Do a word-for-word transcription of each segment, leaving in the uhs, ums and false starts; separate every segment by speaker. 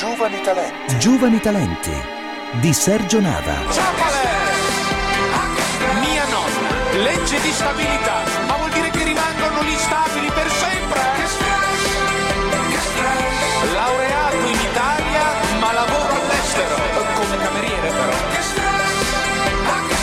Speaker 1: Giovani talenti.
Speaker 2: Giovani talenti di Sergio Nava.
Speaker 3: Ciapale! Mia nonna, legge di stabilità, ma vuol dire che rimangono lì stabili per sempre? Che stress, che stress. Laureato in Italia, ma lavoro all'estero, come cameriere però. Che stress, che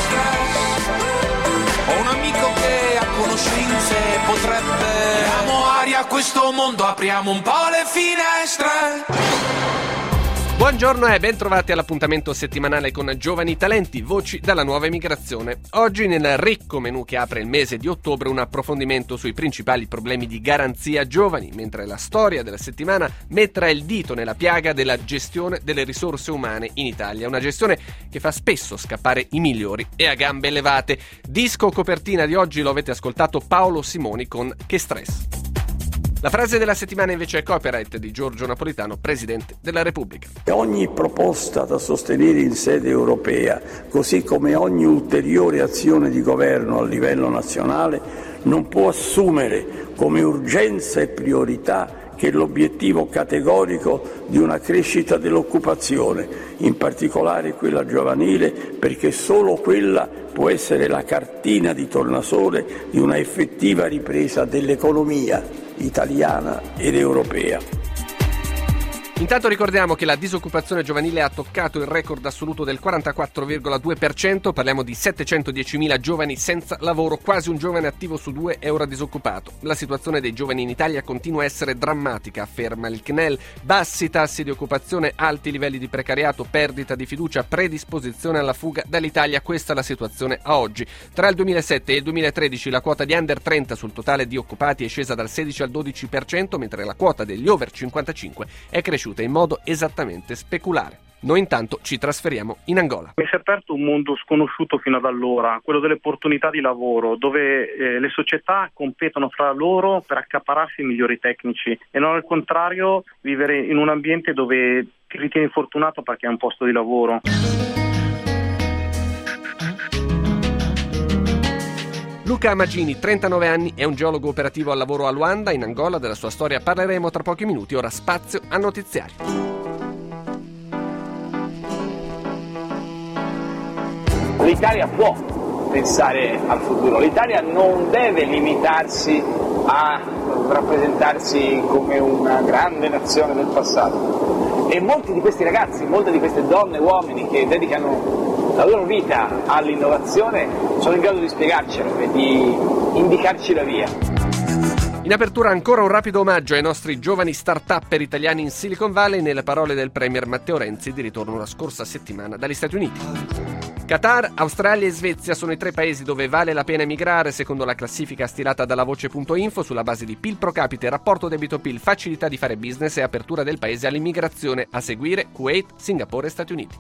Speaker 3: stress. Ho un amico che ha conoscenze, potrebbe... Diamo aria a questo mondo, apriamo un po' le finestre.
Speaker 4: Buongiorno e ben trovati all'appuntamento settimanale con Giovani Talenti, voci dalla nuova emigrazione. Oggi nel ricco menù che apre il mese di ottobre un approfondimento sui principali problemi di garanzia giovani, mentre la storia della settimana metterà il dito nella piaga della gestione delle risorse umane in Italia, una gestione che fa spesso scappare i migliori e a gambe levate. Disco copertina di oggi lo avete ascoltato, Paolo Simoni con Che stress. La frase della settimana invece è copyright di Giorgio Napolitano, Presidente della Repubblica.
Speaker 5: Ogni proposta da sostenere in sede europea, così come ogni ulteriore azione di governo a livello nazionale, non può assumere come urgenza e priorità che l'obiettivo categorico di una crescita dell'occupazione, in particolare quella giovanile, perché solo quella può essere la cartina di tornasole di una effettiva ripresa dell'economia italiana ed europea.
Speaker 4: Intanto ricordiamo che la disoccupazione giovanile ha toccato il record assoluto del quarantaquattro virgola due per cento, parliamo di settecentodiecimila giovani senza lavoro, quasi un giovane attivo su due è ora disoccupato. La situazione dei giovani in Italia continua a essere drammatica, afferma il C N E L. Bassi tassi di occupazione, alti livelli di precariato, perdita di fiducia, predisposizione alla fuga dall'Italia, questa è la situazione a oggi. Tra il duemilasette e il duemilatredici la quota di under trenta sul totale di occupati è scesa dal sedici al dodici per cento, mentre la quota degli over cinquantacinque è cresciuta in modo esattamente speculare. Noi intanto ci trasferiamo in Angola.
Speaker 6: Mi si è aperto un mondo sconosciuto fino ad allora, quello delle opportunità di lavoro, dove eh, le società competono fra loro per accaparrarsi i migliori tecnici e non al contrario vivere in un ambiente dove ti ritieni fortunato perché hai un posto di lavoro.
Speaker 4: Luca Amagini, trentanove anni, è un geologo operativo al lavoro a Luanda, in Angola. Della sua storia parleremo tra pochi minuti. Ora spazio a notiziari.
Speaker 7: L'Italia può pensare al futuro, l'Italia non deve limitarsi a rappresentarsi come una grande nazione del passato. E molti di questi ragazzi, molte di queste donne e uomini che dedicano la loro vita all'innovazione sono in grado di spiegarcelo e di indicarci la via.
Speaker 4: In apertura ancora un rapido omaggio ai nostri giovani start-upper italiani in Silicon Valley nelle parole del premier Matteo Renzi di ritorno la scorsa settimana dagli Stati Uniti. Qatar, Australia e Svezia sono i tre paesi dove vale la pena emigrare secondo la classifica stilata dalla voce punto info sulla base di P I L pro capite, rapporto debito-P I L, facilità di fare business e apertura del paese all'immigrazione. A seguire Kuwait, Singapore e Stati Uniti.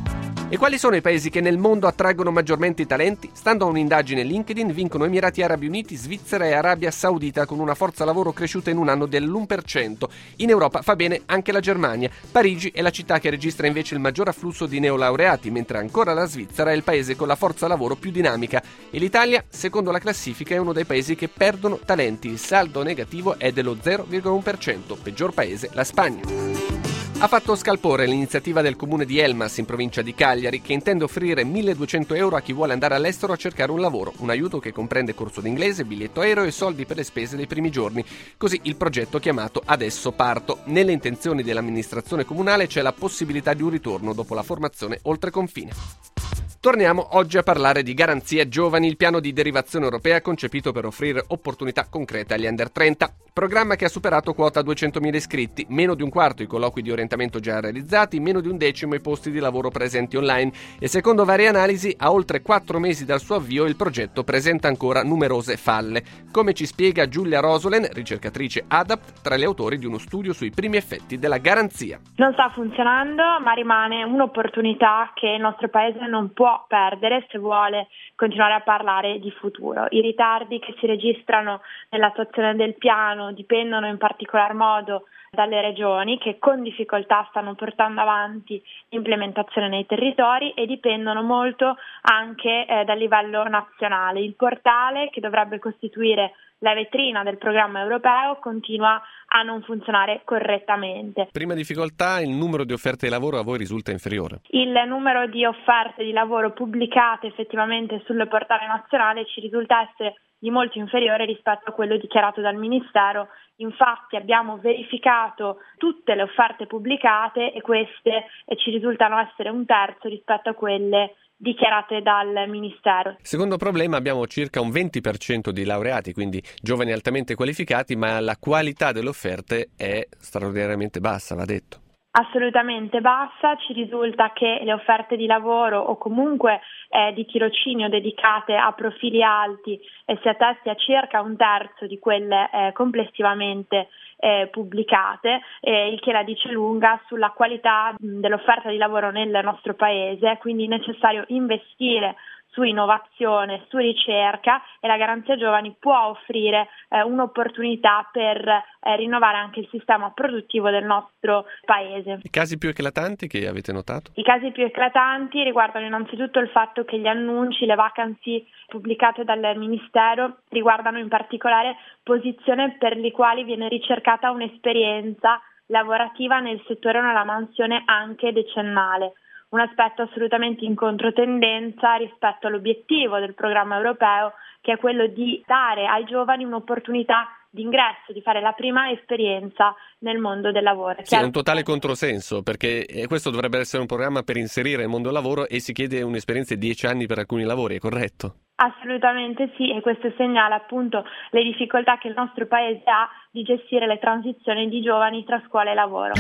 Speaker 4: E quali sono i paesi che nel mondo attraggono maggiormente i talenti? Stando a un'indagine LinkedIn vincono Emirati Arabi Uniti, Svizzera e Arabia Saudita con una forza lavoro cresciuta in un anno dell'uno per cento. In Europa fa bene anche la Germania. Parigi è la città che registra invece il maggior afflusso di neolaureati, mentre ancora la Svizzera è il paese con la forza lavoro più dinamica. E l'Italia, secondo la classifica, è uno dei paesi che perdono talenti. Il saldo negativo è dello zero virgola uno per cento. Peggior paese la Spagna. Ha fatto scalpore l'iniziativa del comune di Elmas in provincia di Cagliari che intende offrire milleduecento euro a chi vuole andare all'estero a cercare un lavoro, un aiuto che comprende corso d'inglese, biglietto aereo e soldi per le spese dei primi giorni. Così il progetto chiamato Adesso Parto. Nelle intenzioni dell'amministrazione comunale c'è la possibilità di un ritorno dopo la formazione oltre confine. Torniamo oggi a parlare di Garanzia Giovani, il piano di derivazione europea concepito per offrire opportunità concrete agli under trenta. Programma che ha superato quota duecentomila iscritti, meno di un quarto i colloqui di orientamento già realizzati, meno di un decimo i posti di lavoro presenti online e secondo varie analisi, a oltre quattro mesi dal suo avvio il progetto presenta ancora numerose falle. Come ci spiega Giulia Rosolen, ricercatrice ADAPT, tra gli autori di uno studio sui primi effetti della garanzia.
Speaker 8: Non sta funzionando, ma rimane un'opportunità che il nostro paese non può perdere se vuole continuare a parlare di futuro. I ritardi che si registrano nell'attuazione del piano dipendono in particolar modo dalle regioni che con difficoltà stanno portando avanti l'implementazione nei territori e dipendono molto anche eh, dal livello nazionale. Il portale, che dovrebbe costituire la vetrina del programma europeo continua a non funzionare correttamente.
Speaker 4: Prima difficoltà, il numero di offerte di lavoro a voi risulta inferiore?
Speaker 8: Il numero di offerte di lavoro pubblicate effettivamente sul portale nazionale ci risulta essere di molto inferiore rispetto a quello dichiarato dal Ministero. Infatti abbiamo verificato tutte le offerte pubblicate e queste ci risultano essere un terzo rispetto a quelle dichiarate dal Ministero.
Speaker 4: Secondo problema, abbiamo circa un venti per cento di laureati, quindi giovani altamente qualificati, ma la qualità delle offerte è straordinariamente bassa, va detto.
Speaker 8: Assolutamente bassa, ci risulta che le offerte di lavoro o comunque eh, di tirocinio dedicate a profili alti eh, si attesti a circa un terzo di quelle eh, complessivamente eh, pubblicate, eh, il che la dice lunga sulla qualità mh, dell'offerta di lavoro nel nostro paese, quindi è necessario investire su innovazione, su ricerca e la Garanzia Giovani può offrire eh, un'opportunità per eh, rinnovare anche il sistema produttivo del nostro paese.
Speaker 4: I casi più eclatanti che avete notato?
Speaker 8: I casi più eclatanti riguardano innanzitutto il fatto che gli annunci, le vacancy pubblicate dal Ministero riguardano in particolare posizioni per le quali viene ricercata un'esperienza lavorativa nel settore o nella mansione anche decennale. Un aspetto assolutamente in controtendenza rispetto all'obiettivo del programma europeo, che è quello di dare ai giovani un'opportunità di ingresso, di fare la prima esperienza nel mondo del lavoro.
Speaker 4: Sì, è un totale controsenso, perché questo dovrebbe essere un programma per inserire il mondo del lavoro e si chiede un'esperienza di dieci anni per alcuni lavori, è corretto?
Speaker 8: Assolutamente sì, e questo segnala appunto le difficoltà che il nostro paese ha di gestire le transizioni di giovani tra scuola e lavoro.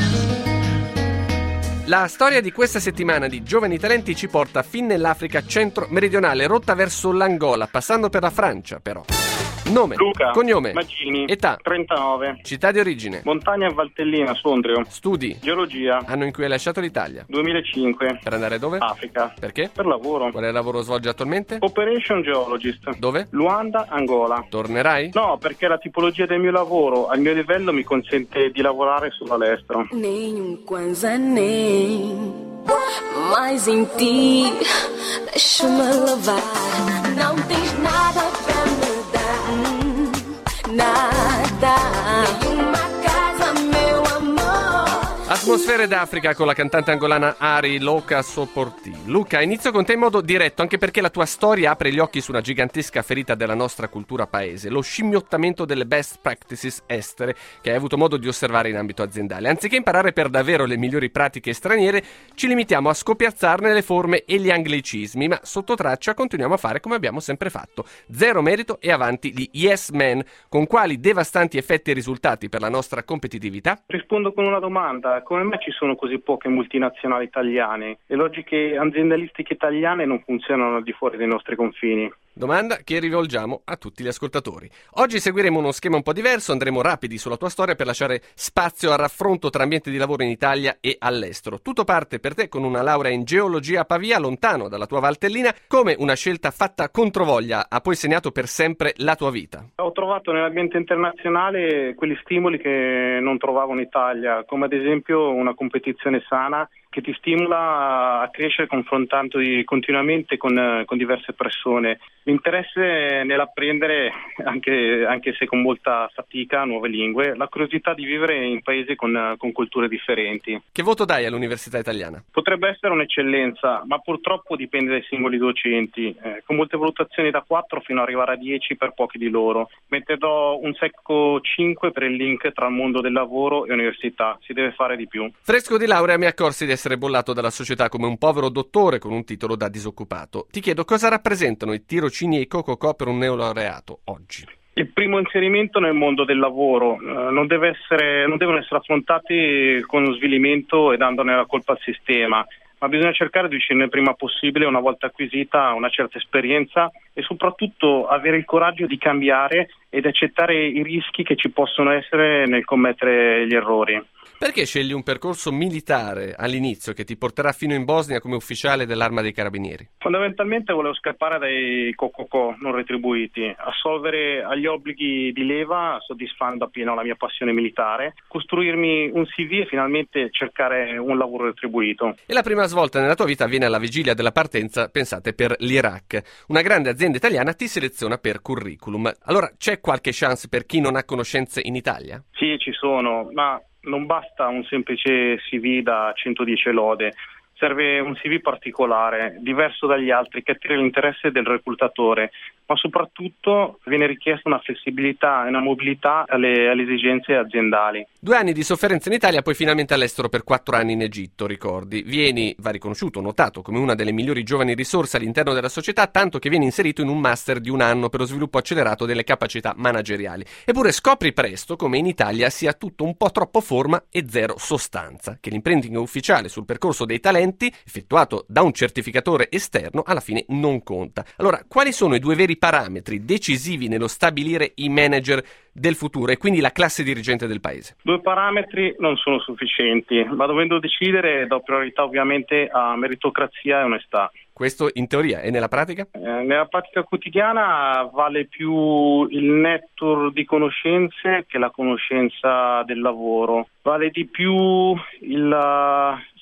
Speaker 4: La storia di questa settimana di Giovani Talenti ci porta fin nell'Africa centro-meridionale, rotta verso l'Angola, passando per la Francia però. Nome,
Speaker 6: Luca,
Speaker 4: cognome,
Speaker 6: Magini,
Speaker 4: età,
Speaker 6: trentanove,
Speaker 4: città di origine,
Speaker 6: Montagna Valtellina, Sondrio,
Speaker 4: studi,
Speaker 6: geologia,
Speaker 4: anno in cui hai lasciato l'Italia,
Speaker 6: duemilacinque,
Speaker 4: per andare dove?
Speaker 6: Africa,
Speaker 4: Perché?
Speaker 6: per lavoro,
Speaker 4: Quale lavoro svolgi attualmente?
Speaker 6: Operation Geologist,
Speaker 4: Dove?
Speaker 6: Luanda, Angola.
Speaker 4: Tornerai?
Speaker 6: No, perché la tipologia del mio lavoro al mio livello mi consente di lavorare solo all'estero.
Speaker 1: Nenhum Kwanzaa nem, mas em ti deixa-me levar. Não tens nada pra me dar, nada. Nenhuma casa, meu amor.
Speaker 4: Atmosfere d'Africa con la cantante angolana Ari Loca Sopporti. Luca, inizio con te in modo diretto, anche perché la tua storia apre gli occhi su una gigantesca ferita della nostra cultura paese, lo scimmiottamento delle best practices estere che hai avuto modo di osservare in ambito aziendale. Anziché imparare per davvero le migliori pratiche straniere, ci limitiamo a scopiazzarne le forme e gli anglicismi, ma sotto traccia continuiamo a fare come abbiamo sempre fatto. Zero merito e avanti gli yes men, con quali devastanti effetti e risultati per la nostra competitività?
Speaker 6: Rispondo con una domanda. Come mai ci sono così poche multinazionali italiane? Le logiche aziendalistiche italiane non funzionano al di fuori dei nostri confini.
Speaker 4: Domanda che rivolgiamo a tutti gli ascoltatori. Oggi seguiremo uno schema un po' diverso, andremo rapidi sulla tua storia per lasciare spazio al raffronto tra ambienti di lavoro in Italia e all'estero. Tutto parte per te con una laurea in geologia a Pavia, lontano dalla tua Valtellina. Come una scelta fatta controvoglia ha poi segnato per sempre la tua vita?
Speaker 6: Ho trovato nell'ambiente internazionale quegli stimoli che non trovavo in Italia, come ad esempio una competizione sana che ti stimola a crescere confrontandoti continuamente con, con diverse persone. L'interesse nell'apprendere, anche, anche se con molta fatica, nuove lingue, la curiosità di vivere in paesi con, con culture differenti.
Speaker 4: Che voto dai all'Università Italiana?
Speaker 6: Potrebbe essere un'eccellenza, ma purtroppo dipende dai singoli docenti, eh, con molte valutazioni da quattro fino ad arrivare a dieci per pochi di loro, mentre do un secco cinque per il link tra il mondo del lavoro e università. Si deve fare di più.
Speaker 4: Fresco di laurea mi accorsi di essere bollato dalla società come un povero dottore con un titolo da disoccupato. Ti chiedo cosa rappresentano i tirocini e i cococò per un neolaureato oggi?
Speaker 6: Il primo inserimento nel mondo del lavoro eh, non deve essere, non devono essere affrontati con svilimento e dandone la colpa al sistema, ma bisogna cercare di uscirne il prima possibile una volta acquisita una certa esperienza e soprattutto avere il coraggio di cambiare ed accettare i rischi che ci possono essere nel commettere gli errori.
Speaker 4: Perché scegli un percorso militare all'inizio che ti porterà fino in Bosnia come ufficiale dell'Arma dei Carabinieri?
Speaker 6: Fondamentalmente volevo scappare dai cococò non retribuiti, assolvere agli obblighi di leva soddisfando appieno la mia passione militare, costruirmi un C V e finalmente cercare un lavoro retribuito.
Speaker 4: E la prima svolta nella tua vita avviene alla vigilia della partenza, pensate, per l'Iraq. Una grande azienda italiana ti seleziona per curriculum. Allora c'è c'è qualche chance per chi non ha conoscenze in Italia?
Speaker 6: Sì, ci sono, ma non basta un semplice C V da centodieci lode. Serve un C V particolare, diverso dagli altri, che attiri l'interesse del reclutatore, ma soprattutto viene richiesta una flessibilità e una mobilità alle, alle esigenze aziendali.
Speaker 4: Due anni di sofferenza in Italia, poi finalmente all'estero per quattro anni in Egitto, ricordi. Vieni, va riconosciuto, notato come una delle migliori giovani risorse all'interno della società, tanto che viene inserito in un master di un anno per lo sviluppo accelerato delle capacità manageriali. Eppure scopri presto come in Italia sia tutto un po' troppo forma e zero sostanza, che l'imprinting ufficiale sul percorso dei talenti effettuato da un certificatore esterno alla fine non conta. Allora, quali sono i due veri parametri decisivi nello stabilire i manager del futuro e quindi la classe dirigente del paese?
Speaker 6: Due parametri non sono sufficienti, ma dovendo decidere do priorità ovviamente a meritocrazia e onestà.
Speaker 4: Questo in teoria, e nella pratica?
Speaker 6: Eh, nella pratica quotidiana vale più il network di conoscenze che la conoscenza del lavoro. Vale di più il uh,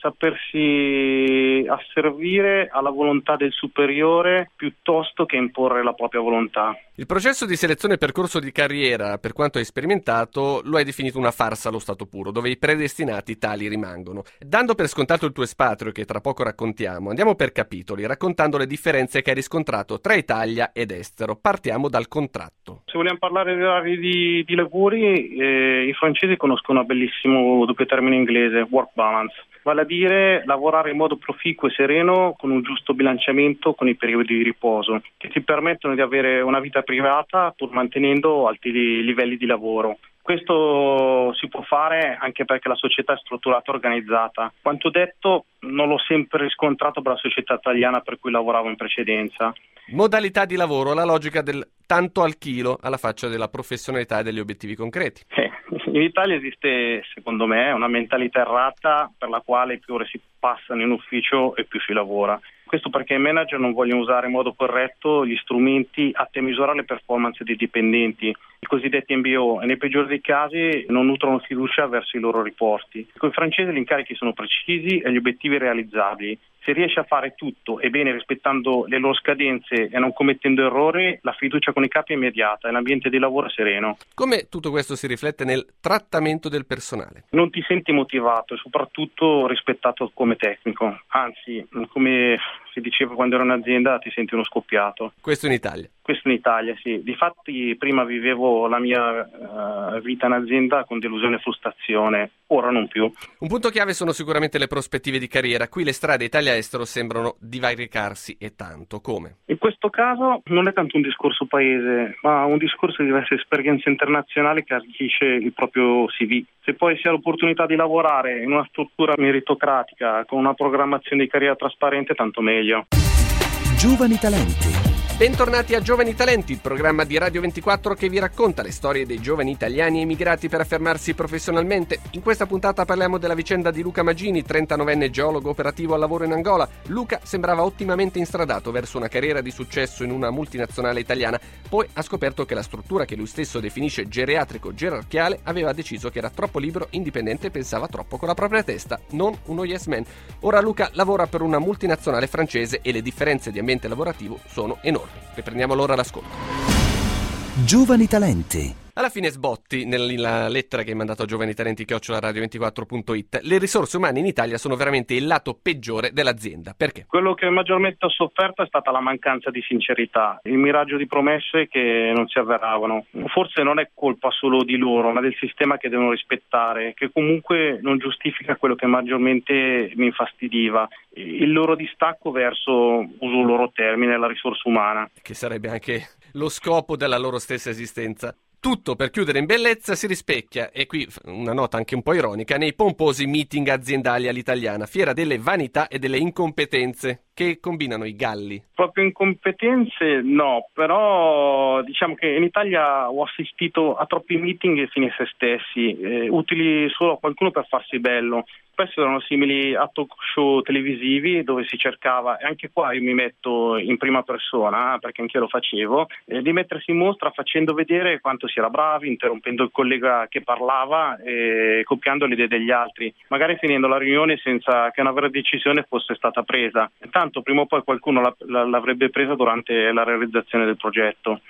Speaker 6: sapersi asservire alla volontà del superiore piuttosto che imporre la propria volontà.
Speaker 4: Il processo di selezione e percorso di carriera, per quanto hai sperimentato, lo hai definito una farsa allo stato puro, dove i predestinati tali rimangono. Dando per scontato il tuo espatrio, che tra poco raccontiamo, andiamo per capitoli, raccontando le differenze che hai riscontrato tra Italia ed estero. Partiamo dal contratto.
Speaker 6: Se vogliamo parlare di orari di, di lavori, eh, i francesi conoscono un bellissimo doppio termine inglese, work balance. Vale a dire lavorare in modo proficuo e sereno con un giusto bilanciamento con i periodi di riposo che ti permettono di avere una vita privata pur mantenendo alti livelli di lavoro. Questo si può fare anche perché la società è strutturata e organizzata. Quanto detto, non l'ho sempre riscontrato per la società italiana per cui lavoravo in precedenza.
Speaker 4: Modalità di lavoro, la logica del tanto al chilo alla faccia della professionalità e degli obiettivi concreti.
Speaker 6: Eh, in Italia esiste, secondo me, una mentalità errata per la quale più ore si passano in ufficio e più si lavora. Questo perché i manager non vogliono usare in modo corretto gli strumenti atti a misurare le performance dei dipendenti, i cosiddetti M B O, e nei peggiori dei casi non nutrono fiducia verso i loro riporti. Con i francesi gli incarichi sono precisi e gli obiettivi realizzabili. Se riesce a fare tutto e bene rispettando le loro scadenze e non commettendo errori, la fiducia con i capi è immediata e l'ambiente di lavoro è sereno.
Speaker 4: Come tutto questo si riflette nel trattamento del personale?
Speaker 6: Non ti senti motivato e soprattutto rispettato come tecnico, anzi, come si diceva quando ero in azienda, ti senti uno scoppiato.
Speaker 4: Questo in Italia?
Speaker 6: Questo in Italia, sì. Difatti prima vivevo la mia uh, vita in azienda con delusione e frustrazione, ora non più.
Speaker 4: Un punto chiave sono sicuramente le prospettive di carriera. Qui le strade Italia-estero sembrano divaricarsi e tanto. Come?
Speaker 6: In questo caso non è tanto un discorso paese, ma un discorso di diverse esperienze internazionali che arricchisce il proprio C V. Se poi si ha l'opportunità di lavorare in una struttura meritocratica con una programmazione di carriera trasparente, tanto meglio.
Speaker 2: Giovani talenti.
Speaker 4: Bentornati a Giovani Talenti, il programma di Radio ventiquattro che vi racconta le storie dei giovani italiani emigrati per affermarsi professionalmente. In questa puntata parliamo della vicenda di Luca Magini, trentanovenne geologo operativo al lavoro in Angola. Luca sembrava ottimamente instradato verso una carriera di successo in una multinazionale italiana, poi ha scoperto che la struttura che lui stesso definisce geriatrico-gerarchiale aveva deciso che era troppo libero, indipendente e pensava troppo con la propria testa, non uno yes man. Ora Luca lavora per una multinazionale francese e le differenze di ambiente lavorativo sono enormi. Riprendiamo allora l'ascolto.
Speaker 2: Giovani talenti.
Speaker 4: Alla fine sbotti nella lettera che hai mandato a giovanitalenti chiocciola radio ventiquattro punto it. Le risorse umane in Italia sono veramente il lato peggiore dell'azienda. Perché?
Speaker 6: Quello che maggiormente ho sofferto è stata la mancanza di sincerità, il miraggio di promesse che non si avveravano. Forse non è colpa solo di loro, ma del sistema che devono rispettare, che comunque non giustifica quello che maggiormente mi infastidiva. Il loro distacco verso, uso il loro termine, la risorsa umana.
Speaker 4: Che sarebbe anche lo scopo della loro stessa esistenza. Tutto per chiudere in bellezza si rispecchia, e qui una nota anche un po' ironica, nei pomposi meeting aziendali all'italiana, fiera delle vanità e delle incompetenze che combinano i galli.
Speaker 6: Proprio incompetenze no, però diciamo che in Italia ho assistito a troppi meeting fini a se stessi, eh, utili solo a qualcuno per farsi bello. Spesso erano simili a talk show televisivi dove si cercava, e anche qua io mi metto in prima persona, perché anche io lo facevo, eh, di mettersi in mostra facendo vedere quanto si era bravi, interrompendo il collega che parlava e copiando le idee degli altri, magari finendo la riunione senza che una vera decisione fosse stata presa. Tanto prima o poi qualcuno la, la, l'avrebbe presa durante la realizzazione del progetto.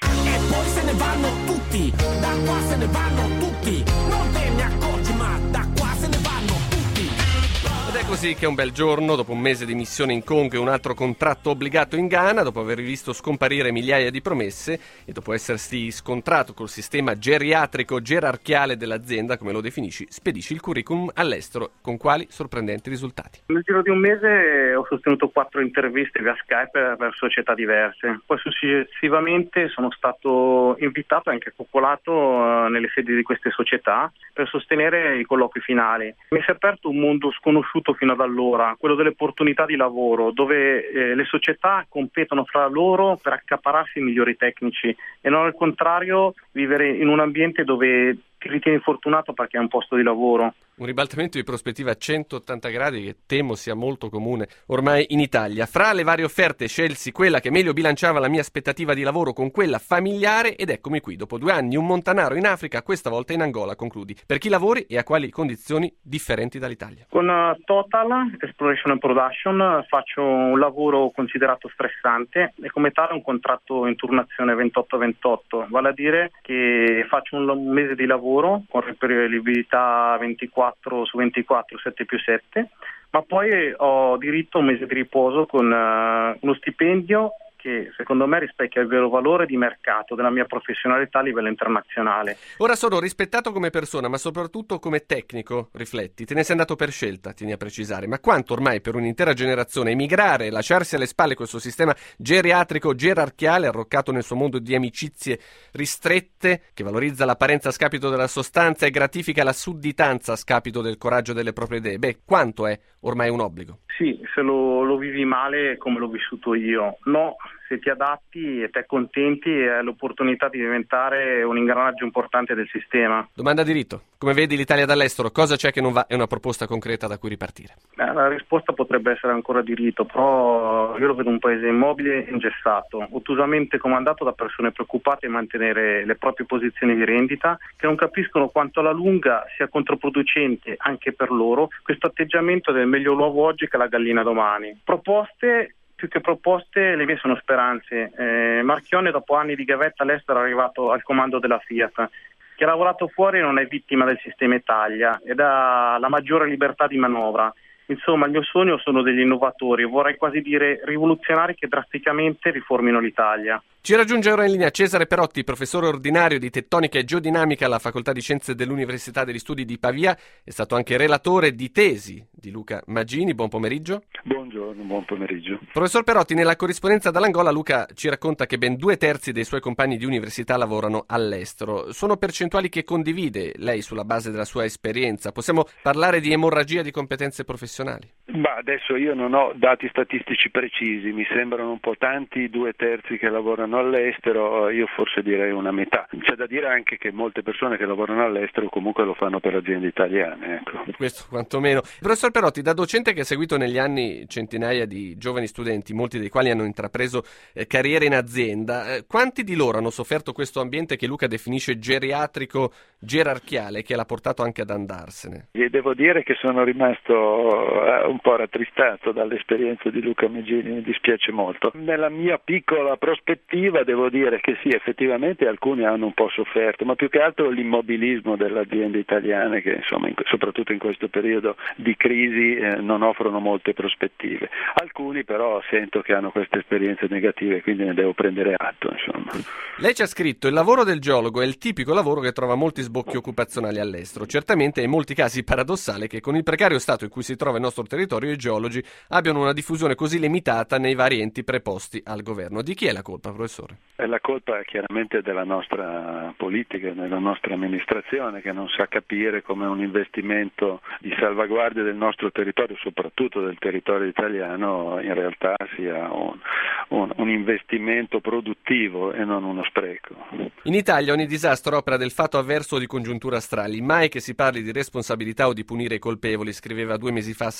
Speaker 9: poi se ne vanno tutti, da qua se ne vanno tutti, non te ne accorgi ma da qua se ne vanno tutti.
Speaker 4: Ed è così che un bel giorno, dopo un mese di missione in Congo e un altro contratto obbligato in Ghana, dopo aver visto scomparire migliaia di promesse e dopo essersi scontrato col sistema geriatrico gerarchiale dell'azienda, come lo definisci, spedisci il curriculum all'estero. Con quali sorprendenti risultati?
Speaker 6: Nel giro di un mese ho sostenuto quattro interviste via Skype per, per società diverse. Poi successivamente sono stato invitato e anche coccolato uh, nelle sedi di queste società per sostenere i colloqui finali. Mi si è aperto un mondo sconosciuto fino ad allora, quello delle opportunità di lavoro, dove eh, le società competono fra loro per accaparrarsi i migliori tecnici e non al contrario vivere in un ambiente dove ti ritieni fortunato perché hai un posto di lavoro.
Speaker 4: Un ribaltamento di prospettiva a centottanta gradi che temo sia molto comune ormai in Italia. Fra le varie offerte scelsi quella che meglio bilanciava la mia aspettativa di lavoro con quella familiare ed eccomi qui, dopo due anni, un montanaro in Africa, questa volta in Angola, concludi. Per chi lavori e a quali condizioni differenti dall'Italia?
Speaker 6: Con uh, Total Exploration and Production uh, faccio un lavoro considerato stressante e come tale un contratto in turnazione ventotto ventotto, vale a dire che faccio un, un mese di lavoro con reperibilità ventiquattro su ventiquattro, sette più sette, ma poi ho diritto a un mese di riposo con uh, uno stipendio che secondo me rispecchia il vero valore di mercato della mia professionalità a livello internazionale.
Speaker 4: Ora sono rispettato come persona, ma soprattutto come tecnico, rifletti. Te ne sei andato per scelta, tieni a precisare, ma quanto ormai per un'intera generazione emigrare e lasciarsi alle spalle questo sistema geriatrico gerarchiale arroccato nel suo mondo di amicizie ristrette, che valorizza l'apparenza a scapito della sostanza e gratifica la sudditanza a scapito del coraggio delle proprie idee. Beh, quanto è ormai un obbligo?
Speaker 6: Sì, se lo, lo vivi male come l'ho vissuto io. No, se ti adatti e ti accontenti hai l'opportunità di diventare un ingranaggio importante del sistema.
Speaker 4: Domanda a diritto. Come vedi l'Italia dall'estero? Cosa c'è che non va? È una proposta concreta da cui ripartire.
Speaker 6: Eh, la risposta potrebbe essere ancora diritto, però io lo vedo un paese immobile e ingessato, ottusamente comandato da persone preoccupate di mantenere le proprie posizioni di rendita, che non capiscono quanto alla lunga sia controproducente anche per loro questo atteggiamento del meglio l'uovo oggi che la gallina domani. Proposte più che proposte, le mie sono speranze. Eh, Marchionne dopo anni di gavetta all'estero è arrivato al comando della Fiat, che ha lavorato fuori e non è vittima del sistema Italia ed ha la maggiore libertà di manovra. Insomma, il mio sogno sono degli innovatori, vorrei quasi dire rivoluzionari che drasticamente riformino l'Italia.
Speaker 4: Ci raggiunge ora in linea Cesare Perotti, professore ordinario di tettonica e geodinamica alla Facoltà di Scienze dell'Università degli Studi di Pavia. È stato anche relatore di tesi di Luca Maggini. Buon pomeriggio.
Speaker 10: Buongiorno, buon pomeriggio.
Speaker 4: Professor Perotti, nella corrispondenza dall'Angola Luca ci racconta che ben due terzi dei suoi compagni di università lavorano all'estero. Sono percentuali che condivide lei sulla base della sua esperienza. Possiamo parlare di emorragia di competenze professionali?
Speaker 10: Ma adesso io non ho dati statistici precisi, mi sembrano un po' tanti, due terzi che lavorano all'estero, io forse direi una metà. C'è da dire anche che molte persone che lavorano all'estero comunque lo fanno per aziende italiane. Ecco.
Speaker 4: Questo quantomeno. Professor Perotti, da docente che ha seguito negli anni centinaia di giovani studenti, molti dei quali hanno intrapreso eh, carriere in azienda, eh, quanti di loro hanno sofferto questo ambiente che Luca definisce geriatrico, gerarchiale, che l'ha portato anche ad andarsene?
Speaker 10: E devo dire che sono rimasto eh, un po' rattristato dall'esperienza di Luca Maggini, mi dispiace molto. Nella mia piccola prospettiva devo dire che sì, effettivamente alcuni hanno un po' sofferto, ma più che altro l'immobilismo delle aziende italiane che insomma in, soprattutto in questo periodo di crisi eh, non offrono molte prospettive. Alcuni però sento che hanno queste esperienze negative, quindi ne devo prendere atto. Insomma.
Speaker 4: Lei ci ha scritto: il lavoro del geologo è il tipico lavoro che trova molti sbocchi occupazionali all'estero. Certamente è in molti casi paradossale che con il precario stato in cui si trova il nostro territorio i geologi abbiano una diffusione così limitata nei vari enti preposti al governo. Di chi è la colpa, professore?
Speaker 10: La colpa è chiaramente della nostra politica, della nostra amministrazione, che non sa capire come un investimento di salvaguardia del nostro territorio, soprattutto del territorio italiano, in realtà sia un, un, un investimento produttivo e non uno spreco.
Speaker 4: In Italia ogni disastro è opera del fatto avverso o di congiunture astrali, mai che si parli di responsabilità o di punire i colpevoli, scriveva due mesi fa Salvatore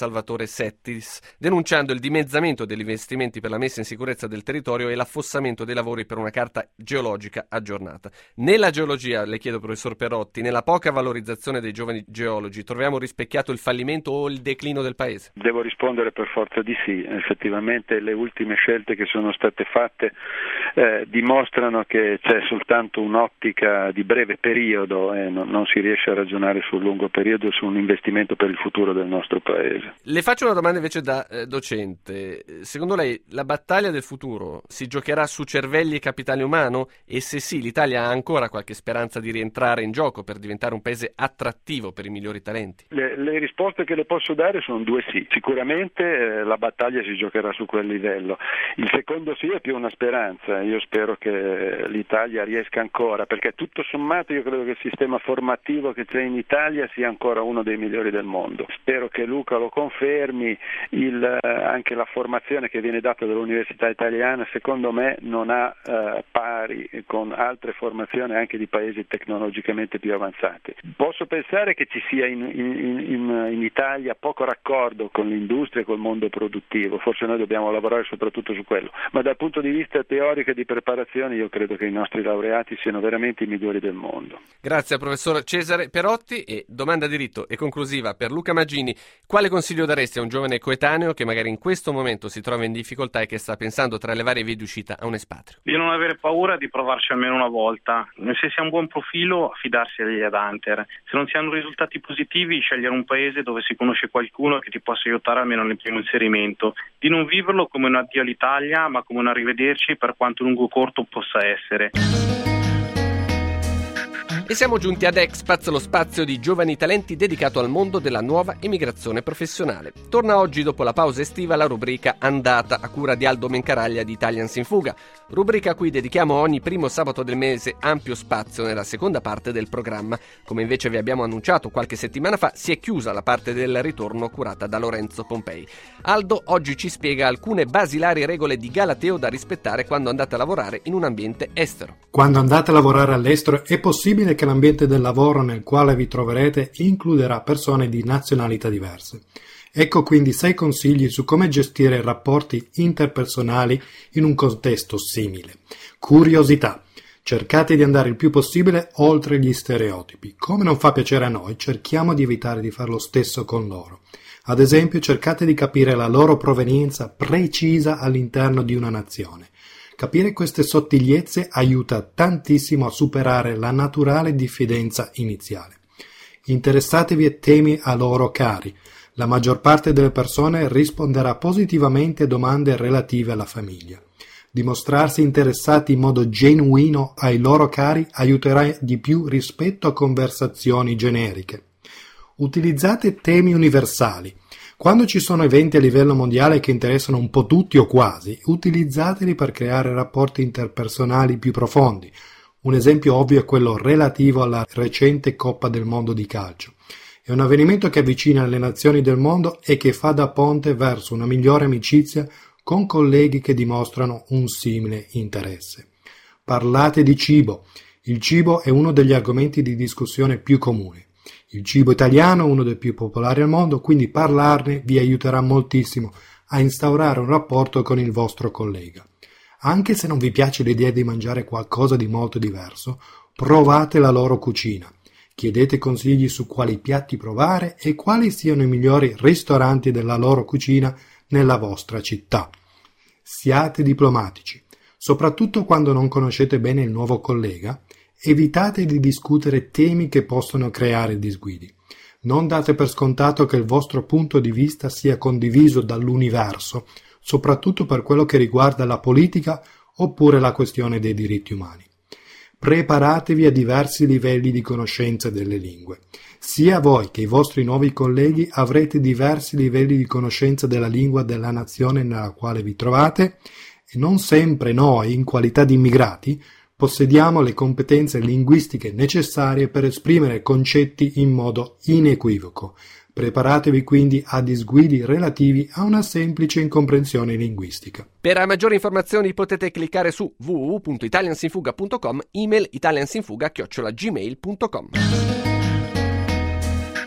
Speaker 4: Settis, denunciando il dimezzamento degli investimenti per la messa in sicurezza del territorio e l'affossamento dei lavori per una carta geologica aggiornata. Nella geologia, le chiedo professor Perotti, nella poca valorizzazione dei giovani geologi, troviamo rispecchiato il fallimento o il declino del paese?
Speaker 10: Devo rispondere per forza di sì. Effettivamente le ultime scelte che sono state fatte eh, dimostrano che c'è soltanto un'ottica di breve periodo e non, non si riesce a ragionare sul lungo periodo su un investimento per il futuro del nostro paese.
Speaker 4: Le faccio una domanda invece da eh, docente. Secondo lei la battaglia del futuro si giocherà su cervelli e capitale umano? E se sì, l'Italia ha ancora qualche speranza di rientrare in gioco per diventare un paese attrattivo per i migliori talenti?
Speaker 10: Le, le risposte che le posso dare sono due sì. Sicuramente eh, la battaglia si giocherà su quel livello. Il secondo sì è più una speranza. Io spero che l'Italia riesca ancora, perché tutto sommato io credo che il sistema formativo che c'è in Italia sia ancora uno dei migliori del mondo. Spero che Luca lo confermi. Il, eh, anche la formazione che viene data dall'Università Italiana secondo me non ha eh, pari con altre formazioni anche di paesi tecnologicamente più avanzati. Posso pensare che ci sia in, in, in, in Italia poco raccordo con l'industria e col mondo produttivo, forse noi dobbiamo lavorare soprattutto su quello, ma dal punto di vista teorico e di preparazione io credo che i nostri laureati siano veramente i migliori del mondo.
Speaker 4: Grazie al professor Cesare Perotti. E domanda di rito e conclusiva per Luca Maggini: quale consiglio daresti a un giovane coetaneo che magari in questo momento si trova in difficoltà e che sta pensando tra le varie vie di uscita a un espatrio?
Speaker 6: Di non avere paura di provarci almeno una volta, se si ha un buon profilo affidarsi agli headhunter, se non si hanno risultati positivi scegliere un paese dove si conosce qualcuno che ti possa aiutare almeno nel primo inserimento, di non viverlo come un addio all'Italia ma come un arrivederci per quanto lungo o corto possa essere.
Speaker 4: E siamo giunti ad Expats, lo spazio di giovani talenti dedicato al mondo della nuova emigrazione professionale. Torna oggi, dopo la pausa estiva, la rubrica Andata, a cura di Aldo Mencaraglia di Italians in Fuga, rubrica a cui dedichiamo ogni primo sabato del mese ampio spazio nella seconda parte del programma. Come invece vi abbiamo annunciato qualche settimana fa, si è chiusa la parte del ritorno curata da Lorenzo Pompei. Aldo oggi ci spiega alcune basilari regole di galateo da rispettare quando andate a lavorare in un ambiente estero.
Speaker 11: Quando andate a lavorare all'estero è possibile che l'ambiente del lavoro nel quale vi troverete includerà persone di nazionalità diverse. Ecco quindi sei consigli su come gestire rapporti interpersonali in un contesto simile. Curiosità. Cercate di andare il più possibile oltre gli stereotipi. Come non fa piacere a noi, cerchiamo di evitare di fare lo stesso con loro. Ad esempio, cercate di capire la loro provenienza precisa all'interno di una nazione. Capire queste sottigliezze aiuta tantissimo a superare la naturale diffidenza iniziale. Interessatevi a temi a loro cari. La maggior parte delle persone risponderà positivamente a domande relative alla famiglia. Dimostrarsi interessati in modo genuino ai loro cari aiuterà di più rispetto a conversazioni generiche. Utilizzate temi universali. Quando ci sono eventi a livello mondiale che interessano un po' tutti o quasi, utilizzateli per creare rapporti interpersonali più profondi. Un esempio ovvio è quello relativo alla recente Coppa del Mondo di calcio. È un avvenimento che avvicina le nazioni del mondo e che fa da ponte verso una migliore amicizia con colleghi che dimostrano un simile interesse. Parlate di cibo. Il cibo è uno degli argomenti di discussione più comuni. Il cibo italiano è uno dei più popolari al mondo, quindi parlarne vi aiuterà moltissimo a instaurare un rapporto con il vostro collega. Anche se non vi piace l'idea di mangiare qualcosa di molto diverso, provate la loro cucina. Chiedete consigli su quali piatti provare e quali siano i migliori ristoranti della loro cucina nella vostra città. Siate diplomatici. Soprattutto quando non conoscete bene il nuovo collega, evitate di discutere temi che possono creare disguidi. Non date per scontato che il vostro punto di vista sia condiviso dall'universo, soprattutto per quello che riguarda la politica oppure la questione dei diritti umani. Preparatevi a diversi livelli di conoscenza delle lingue. Sia voi che i vostri nuovi colleghi avrete diversi livelli di conoscenza della lingua della nazione nella quale vi trovate e non sempre noi, in qualità di immigrati, possediamo le competenze linguistiche necessarie per esprimere concetti in modo inequivoco. Preparatevi quindi a disguidi relativi a una semplice incomprensione linguistica.
Speaker 4: Per maggiori informazioni potete cliccare su w w w punto italiansinfuga punto com, email italiansinfuga chiocciola gmail punto com.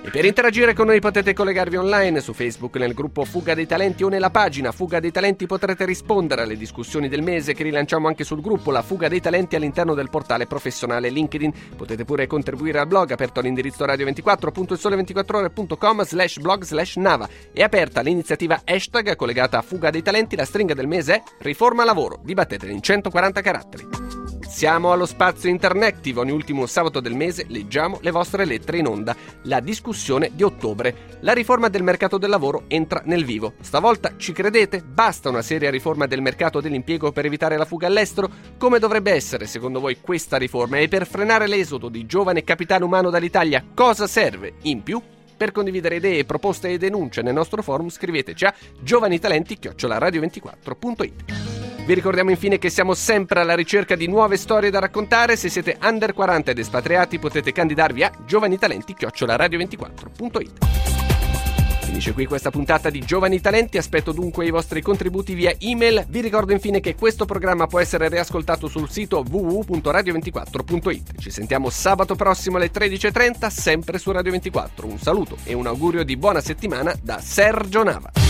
Speaker 4: E per interagire con noi potete collegarvi online su Facebook nel gruppo Fuga dei Talenti o nella pagina Fuga dei Talenti. Potrete rispondere alle discussioni del mese che rilanciamo anche sul gruppo La Fuga dei Talenti all'interno del portale professionale LinkedIn. Potete pure contribuire al blog aperto all'indirizzo radio ventiquattro punto il sole ventiquattro ore punto com slash blog slash nava. È aperta l'iniziativa hashtag collegata a Fuga dei Talenti. La stringa del mese è Riforma Lavoro. Dibattetela in centoquaranta caratteri. Siamo allo spazio Interactive. Ogni ultimo sabato del mese leggiamo le vostre lettere in onda. La discussione di ottobre. La riforma del mercato del lavoro entra nel vivo. Stavolta ci credete? Basta una seria riforma del mercato dell'impiego per evitare la fuga all'estero? Come dovrebbe essere secondo voi questa riforma? E per frenare l'esodo di giovane capitale umano dall'Italia cosa serve in più? Per condividere idee, proposte e denunce nel nostro forum scriveteci a giovanitalenti chiocciola radio ventiquattro punto it. Vi ricordiamo infine che siamo sempre alla ricerca di nuove storie da raccontare. Se siete under quaranta ed espatriati potete candidarvi a giovanitalenti chiocciola radio ventiquattro punto it. Finisce qui questa puntata di Giovani Talenti, aspetto dunque i vostri contributi via email. Vi ricordo infine che questo programma può essere riascoltato sul sito w w w punto radio ventiquattro punto it. Ci sentiamo sabato prossimo alle tredici e trenta, sempre su Radio ventiquattro. Un saluto e un augurio di buona settimana da Sergio Nava.